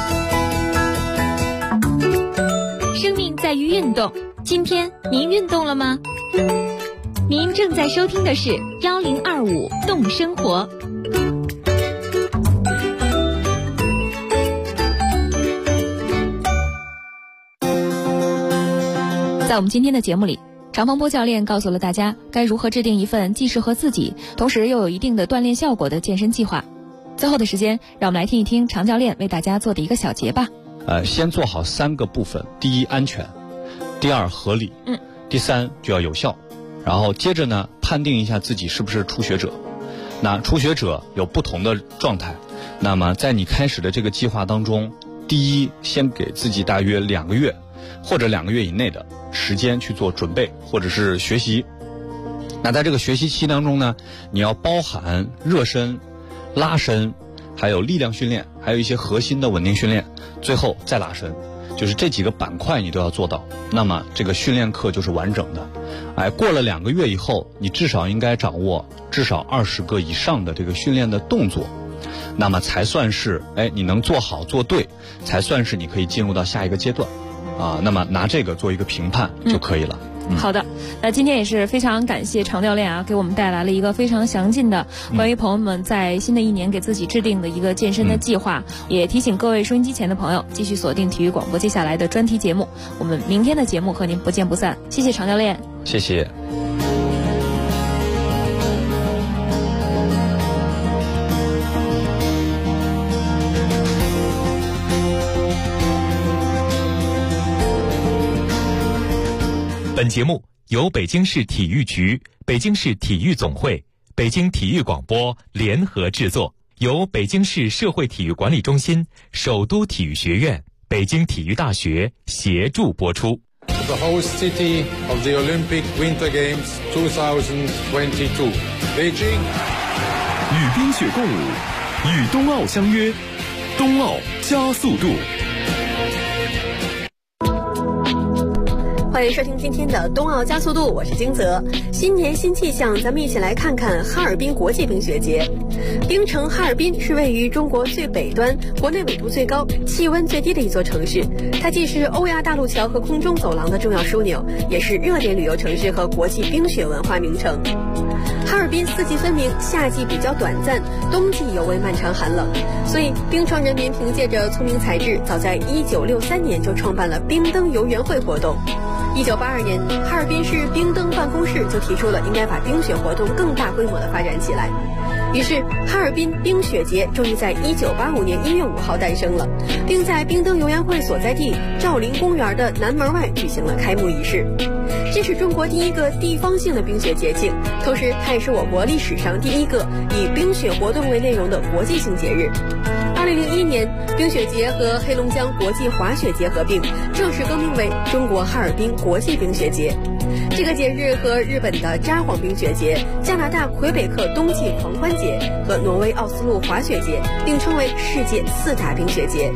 生命在于运动，今天您运动了吗？您正在收听的是1025动生活。 在我们今天的节目里，常鹏波教练告诉了大家该如何制定一份既适合自己，同时又有一定的锻炼效果的健身计划。最后的时间，让我们来听一听常教练为大家做的一个小结吧。 先做好3个部分。第一，安全。 第二合理，第三就要有效，然后接着呢判定一下自己是不是初学者。那初学者有不同的状态，那么在你开始的这个计划当中，第一先给自己大约2个月或者2个月以内的时间去做准备或者是学习。那在这个学习期当中呢，你要包含热身、拉伸，还有力量训练，还有一些核心的稳定训练，最后再拉伸，就是这几个板块你都要做到。那么这个训练课就是完整的。过了2个月以后，你至少应该掌握至少20个以上的这个训练的动作，那么才算是你能做好做对，才算是你可以进入到下一个阶段那么拿这个做一个评判就可以了。 好的，那今天也是非常感谢常教练给我们带来了一个非常详尽的关于朋友们在新的一年给自己制定的一个健身的计划，也提醒各位收音机前的朋友继续锁定体育广播接下来的专题节目，我们明天的节目和您不见不散。谢谢常教练。 谢谢。 本节目由北京市体育局、北京市体育总会、北京体育广播联合制作，由北京市社会体育管理中心、首都体育学院、北京体育大学协助播出。 The host city of the Olympic Winter Games 2022, Beijing. 与冰雪共舞，与冬奥相约，冬奥加速度。 欢迎收听今天的冬奥加速度，我是金泽。新年新气象，咱们一起来看看哈尔滨国际冰雪节。冰城哈尔滨是位于中国最北端、国内纬度最高、气温最低的一座城市，它既是欧亚大陆桥和空中走廊的重要枢纽，也是热点旅游城市和国际冰雪文化名城。哈尔滨四季分明，夏季比较短暂，冬季尤为漫长寒冷，所以冰城人民凭借着聪明才智，早在1963年就创办了冰灯游园会活动。1982年，哈尔滨市冰灯办公室就提出了应该把冰雪活动更大规模的发展起来。于是，哈尔滨冰雪节终于在1985年1月5号诞生了，并在冰灯游园会所在地兆麟公园的南门外举行了开幕仪式。这是中国第一个地方性的冰雪节庆，同时它也是我国历史上第一个以冰雪活动为内容的国际性节日。2001年，冰雪节和黑龙江国际滑雪节合并，正式更名为中国哈尔滨国际冰雪节。这个节日和日本的札幌冰雪节、加拿大魁北克冬季狂欢节和挪威奥斯陆滑雪节并称为世界4大冰雪节。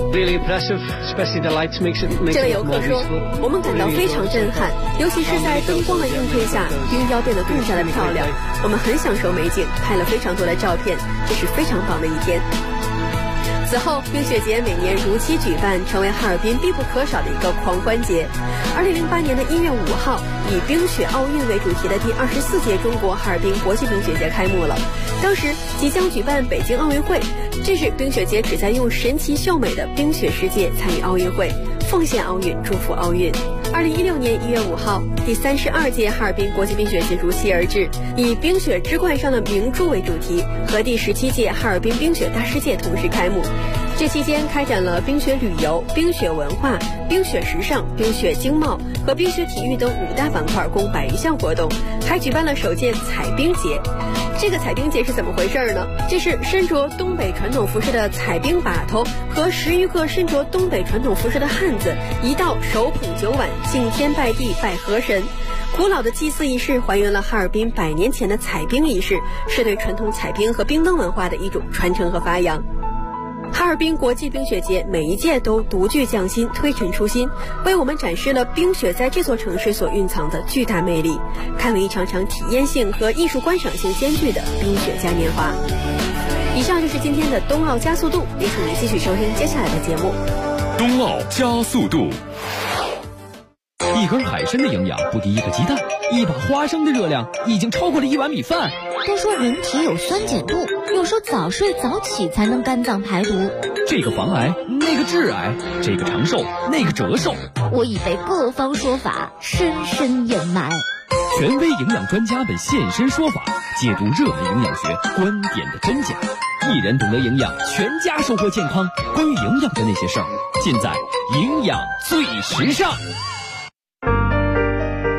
这位游客说，我们感到非常震撼，尤其是在灯光的映衬下，冰雕变得更加的漂亮。我们很享受美景，拍了非常多的照片，这是非常棒的一天。此后，冰雪节每年如期举办，成为哈尔滨必不可少的一个狂欢节。2008年的1月5号，以冰雪奥运为主题的第24届中国哈尔滨国际冰雪节开幕了。当时即将举办北京奥运会，这是冰雪节旨在用神奇秀美的冰雪世界参与奥运会，奉献奥运，祝福奥运。2016年1月5号，第32届哈尔滨国际冰雪节如期而至，以冰雪之冠上的明珠为主题，和第17届哈尔滨冰雪大世界同时开幕。这期间开展了冰雪旅游、冰雪文化、冰雪时尚、冰雪经贸和冰雪体育等5大板块，共100余项活动，还举办了首届彩冰节。这个彩冰节是怎么回事呢？这是身着东北传统服饰的彩冰把头和10余个身着东北传统服饰的汉子一道手捧酒碗，敬天拜地拜河神。古老的祭祀仪式还原了哈尔滨100年前的彩冰仪式，是对传统彩冰和冰灯文化的一种传承和发扬。哈尔滨国际冰雪节每一届都独具匠心，推陈出新，为我们展示了冰雪在这座城市所蕴藏的巨大魅力，开了一场场体验性和艺术观赏性兼具的冰雪嘉年华。以上就是今天的冬奥加速度，也请您继续收听接下来的节目。 冬奥加速度。 一根海参的营养不敌一个鸡蛋，一把花生的热量已经超过了1碗米饭。 都说人体有酸碱度，有时候早睡早起才能肝脏排毒。 这个防癌，那个致癌，这个长寿，那个折寿。 我已被各方说法深深掩埋。 权威营养专家们现身说法，解读热门营养学观点的真假。一人懂得营养，全家收获健康。关于营养的那些事儿，尽在营养最时尚。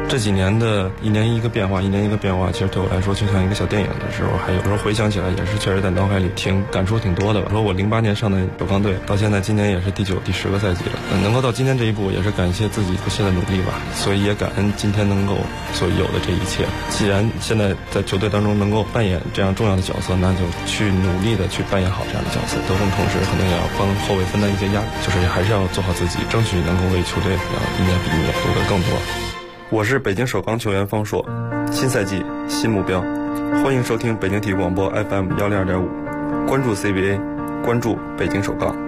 这几年的一年一个变化，其实对我来说就像一个小电影的时候，还有时候回想起来也是确实在脑海里感触挺多的吧。说我08年上的首钢队，到现在今年也是第9、第10个赛季了，能够到今天这一步，也是感谢自己不懈的努力吧。所以也感恩今天能够所有的这一切。既然现在在球队当中能够扮演这样重要的角色，那就去努力的去扮演好这样的角色。得分同时肯定也要帮后卫分担一些压力，就是还是要做好自己，争取能够为球队一年比一年夺得更多。我是北京首钢球员方硕，新赛季新目标，欢迎收听北京体育广播 FM 102.5，关注 CBA， 关注北京首钢。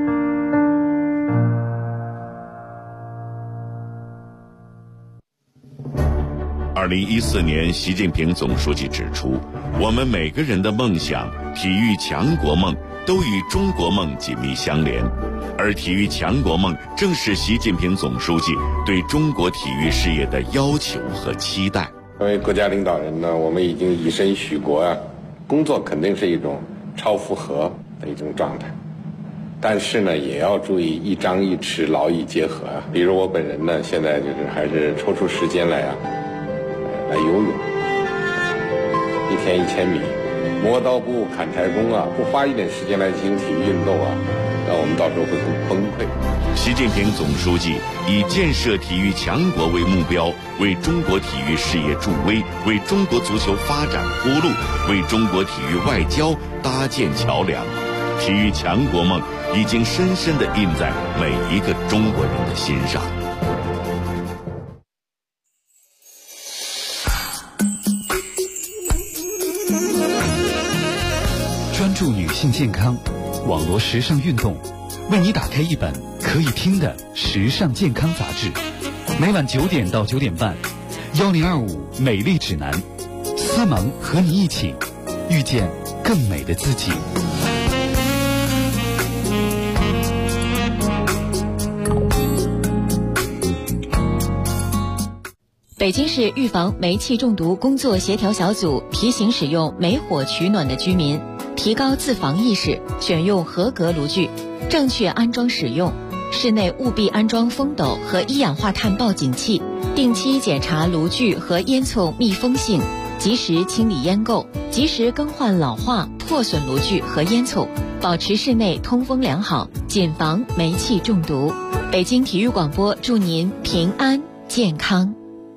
2014年，习近平总书记指出，我们每个人的梦想、体育强国梦都与中国梦紧密相连，而体育强国梦正是习近平总书记对中国体育事业的要求和期待。 作为国家领导人呢，我们已经以身许国啊，工作肯定是一种超负荷的一种状态，但是呢，也要注意一张一弛，劳逸结合啊。比如我本人呢，现在就是还是抽出时间来游泳，一天1000米，磨刀不误砍柴工啊，不花一点时间来进行体育运动啊，那我们到时候会很崩溃。 习近平总书记以建设体育强国为目标，为中国体育事业助威，为中国足球发展铺路，为中国体育外交搭建桥梁。体育强国梦已经深深地印在每一个中国人的心上。 专注女性健康，网络时尚运动，为你打开一本可以听的时尚健康杂志。每晚9点到9点半，1025美丽指南，思萌和你一起遇见更美的自己。 北京市预防煤气中毒工作协调小组提醒使用煤火取暖的居民提高自防意识，选用合格炉具，正确安装使用。室内务必安装风斗和一氧化碳报警器，定期检查炉具和烟囱密封性，及时清理烟垢，及时更换老化、破损炉具和烟囱，保持室内通风良好，谨防煤气中毒。北京体育广播祝您平安健康。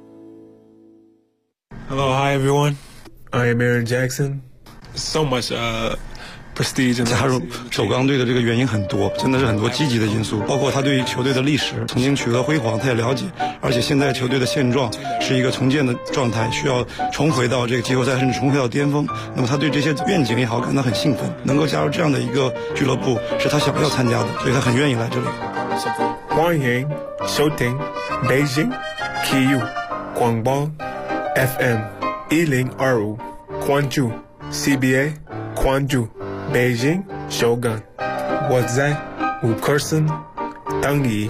Hello, hi everyone. I am Aaron Jackson. So much prestige. 加入首钢队的这个原因很多，真的是很多积极的因素，包括他对于球队的历史曾经取得辉煌，他也了解，而且现在球队的现状是一个重建的状态，需要重回到这个季后赛，甚至重回到巅峰。那么他对这些愿景也好感到很兴奋，能够加入这样的一个俱乐部是他想要参加的，所以他很愿意来这里。 欢迎收听北京体育广播 FM 1025，关注 CBA， 关注北京首钢，我在5棵森等你。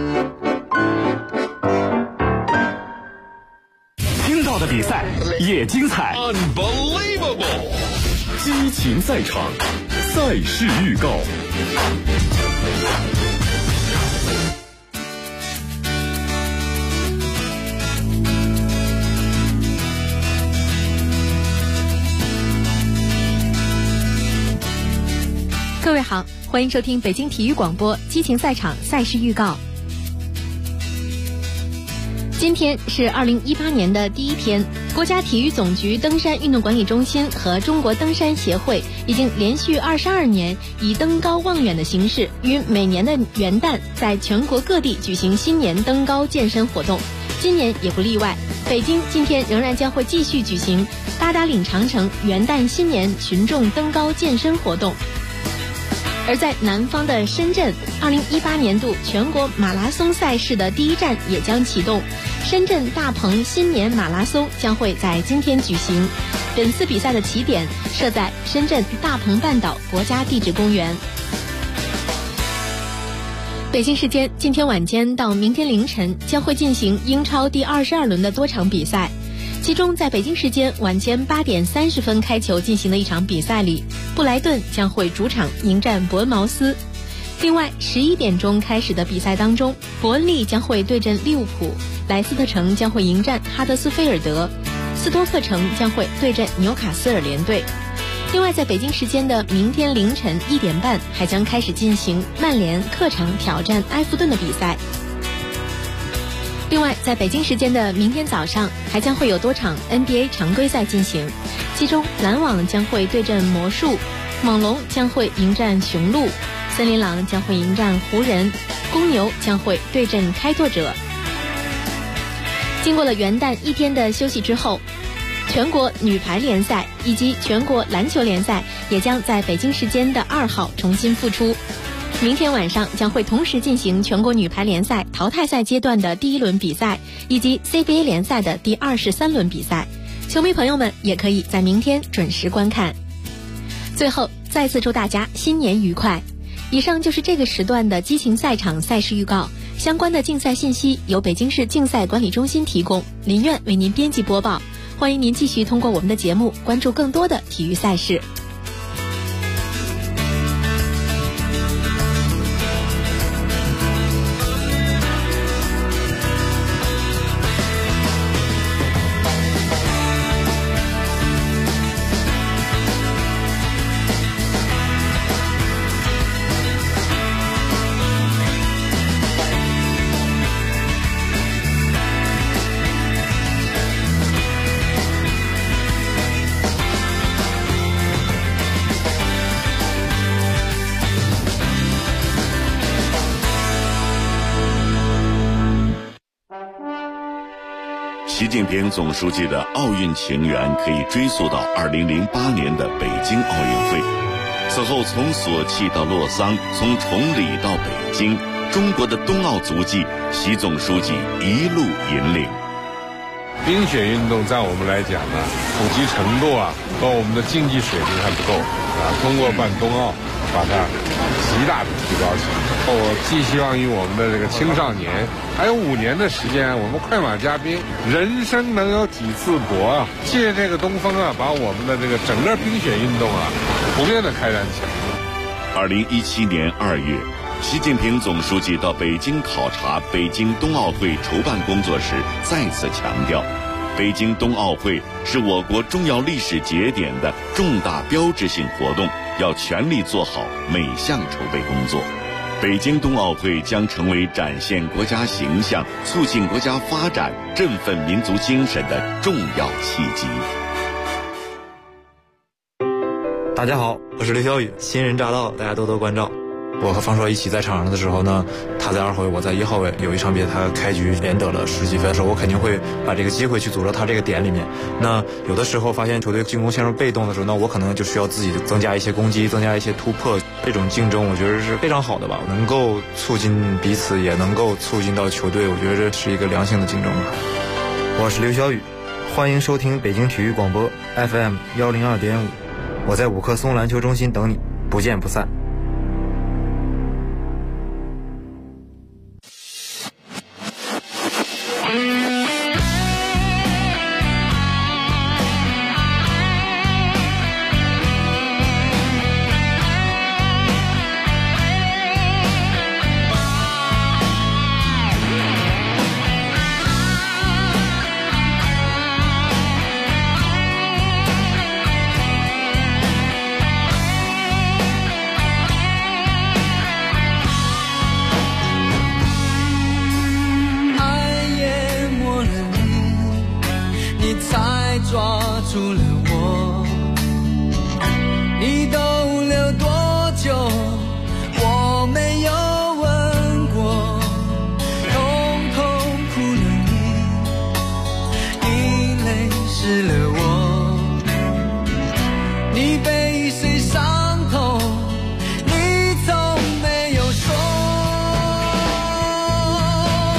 听到的比赛也精彩 ，Unbelievable！ 激情赛场，赛事预告。 各位好，欢迎收听北京体育广播激情赛场赛事预告。今天是2018年的第一天，国家体育总局登山运动管理中心和中国登山协会已经连续22年以登高望远的形式，于每年的元旦在全国各地举行新年登高健身活动。今年也不例外，北京今天仍然将会继续举行达达岭长城元旦新年群众登高健身活动。而在南方的深圳，2018年度全国马拉松赛事的第一站也将启动，深圳大鹏新年马拉松将会在今天举行。本次比赛的起点设在深圳大鹏半岛国家地质公园。北京时间今天晚间到明天凌晨将会进行英超第22轮的多场比赛。其中在北京时间晚间8点30分开球进行的一场比赛里，布莱顿将会主场迎战伯恩茅斯。 另外11点钟开始的比赛当中，伯恩利将会对阵利物浦，莱斯特城将会迎战哈德斯菲尔德，斯托克城将会对阵纽卡斯尔联队。另外在北京时间的明天凌晨1点半还将开始进行曼联客场挑战埃弗顿的比赛。另外在北京时间的明天早上还将会有多场 NBA 常规赛进行，其中篮网将会对阵魔术，猛龙将会迎战雄鹿，森林狼将会迎战湖人，公牛将会对阵开拓者。经过了元旦一天的休息之后，全国女排联赛以及全国篮球联赛也将在北京时间的2号重新复出。明天晚上将会同时进行全国女排联赛淘汰赛阶段的第1轮比赛，以及 CBA 联赛的第23轮比赛。球迷朋友们也可以在明天准时观看。最后再次祝大家新年愉快。以上就是这个时段的激情赛场赛事预告，相关的竞赛信息由北京市竞赛管理中心提供，林苑为您编辑播报。欢迎您继续通过我们的节目关注更多的体育赛事。 习近平总书记的奥运情缘可以追溯到2008年的北京奥运会。此后从索契到洛桑，从崇礼到北京，中国的冬奥足迹，习总书记一路引领。 冰雪运动在我们来讲呢，普及程度和我们的竞技水平还不够通过办冬奥，把它极大的提高起来。我寄希望于我们的这个青少年，还有5年的时间，我们快马加鞭，人生能有几次搏借这个东风把我们的这个整个冰雪运动普遍的开展起来。 2017年2月，习近平总书记到北京考察北京冬奥会筹办工作时，再次强调，北京冬奥会是我国重要历史节点的重大标志性活动，要全力做好每项筹备工作。北京冬奥会将成为展现国家形象、促进国家发展、振奋民族精神的重要契机。 大家好，我是刘晓宇，新人乍到，大家多多关照。我和方硕一起在场上的时候呢，他在2号位，我在1号位。有一场比赛他开局连得了10几分的时候，我肯定会把这个机会去组织他这个点里面。那有的时候发现球队进攻陷入被动的时候，那我可能就需要自己增加一些攻击，增加一些突破。这种竞争我觉得是非常好的吧，能够促进彼此，也能够促进到球队，我觉得这是一个良性的竞争吧。 我是刘晓宇，欢迎收听北京体育广播 FM 102.5，我在五棵松篮球中心等你，不见不散。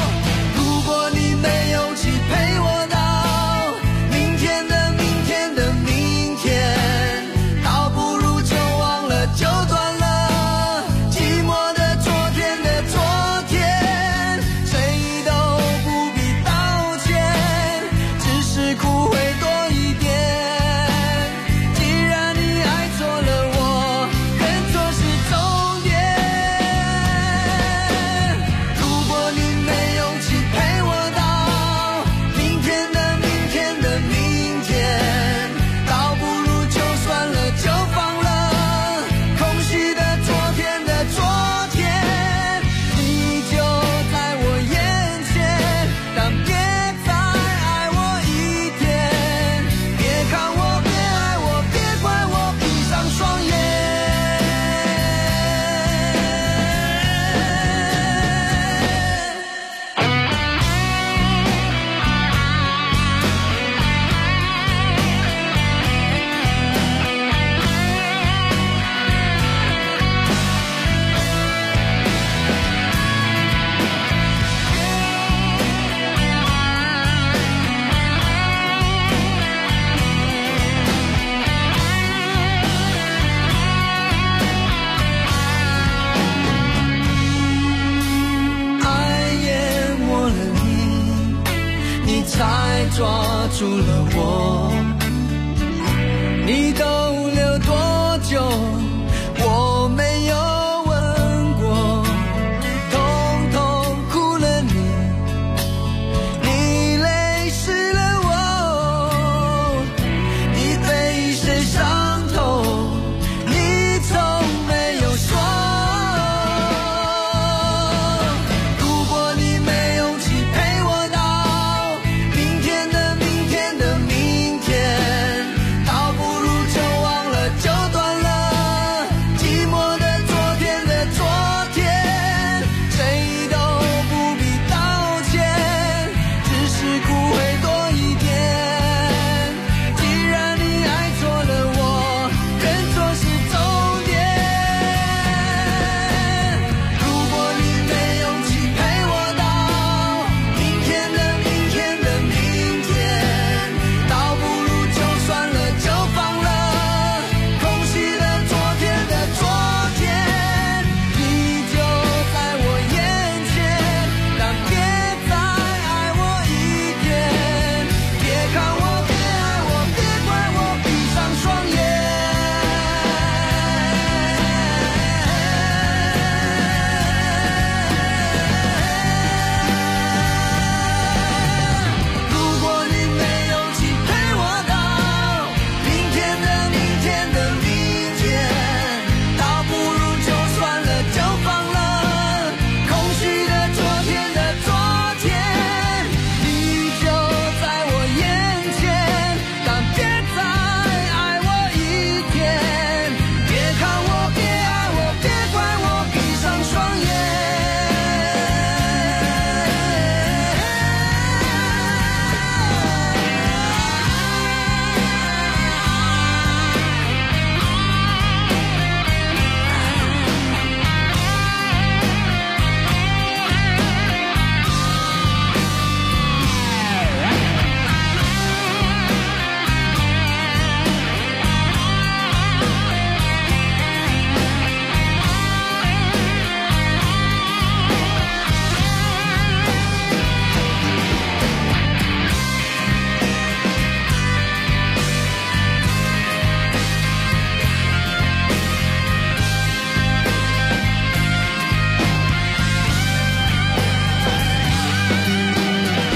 如果你没有去陪我到明天的抓住了我，你逗留多久？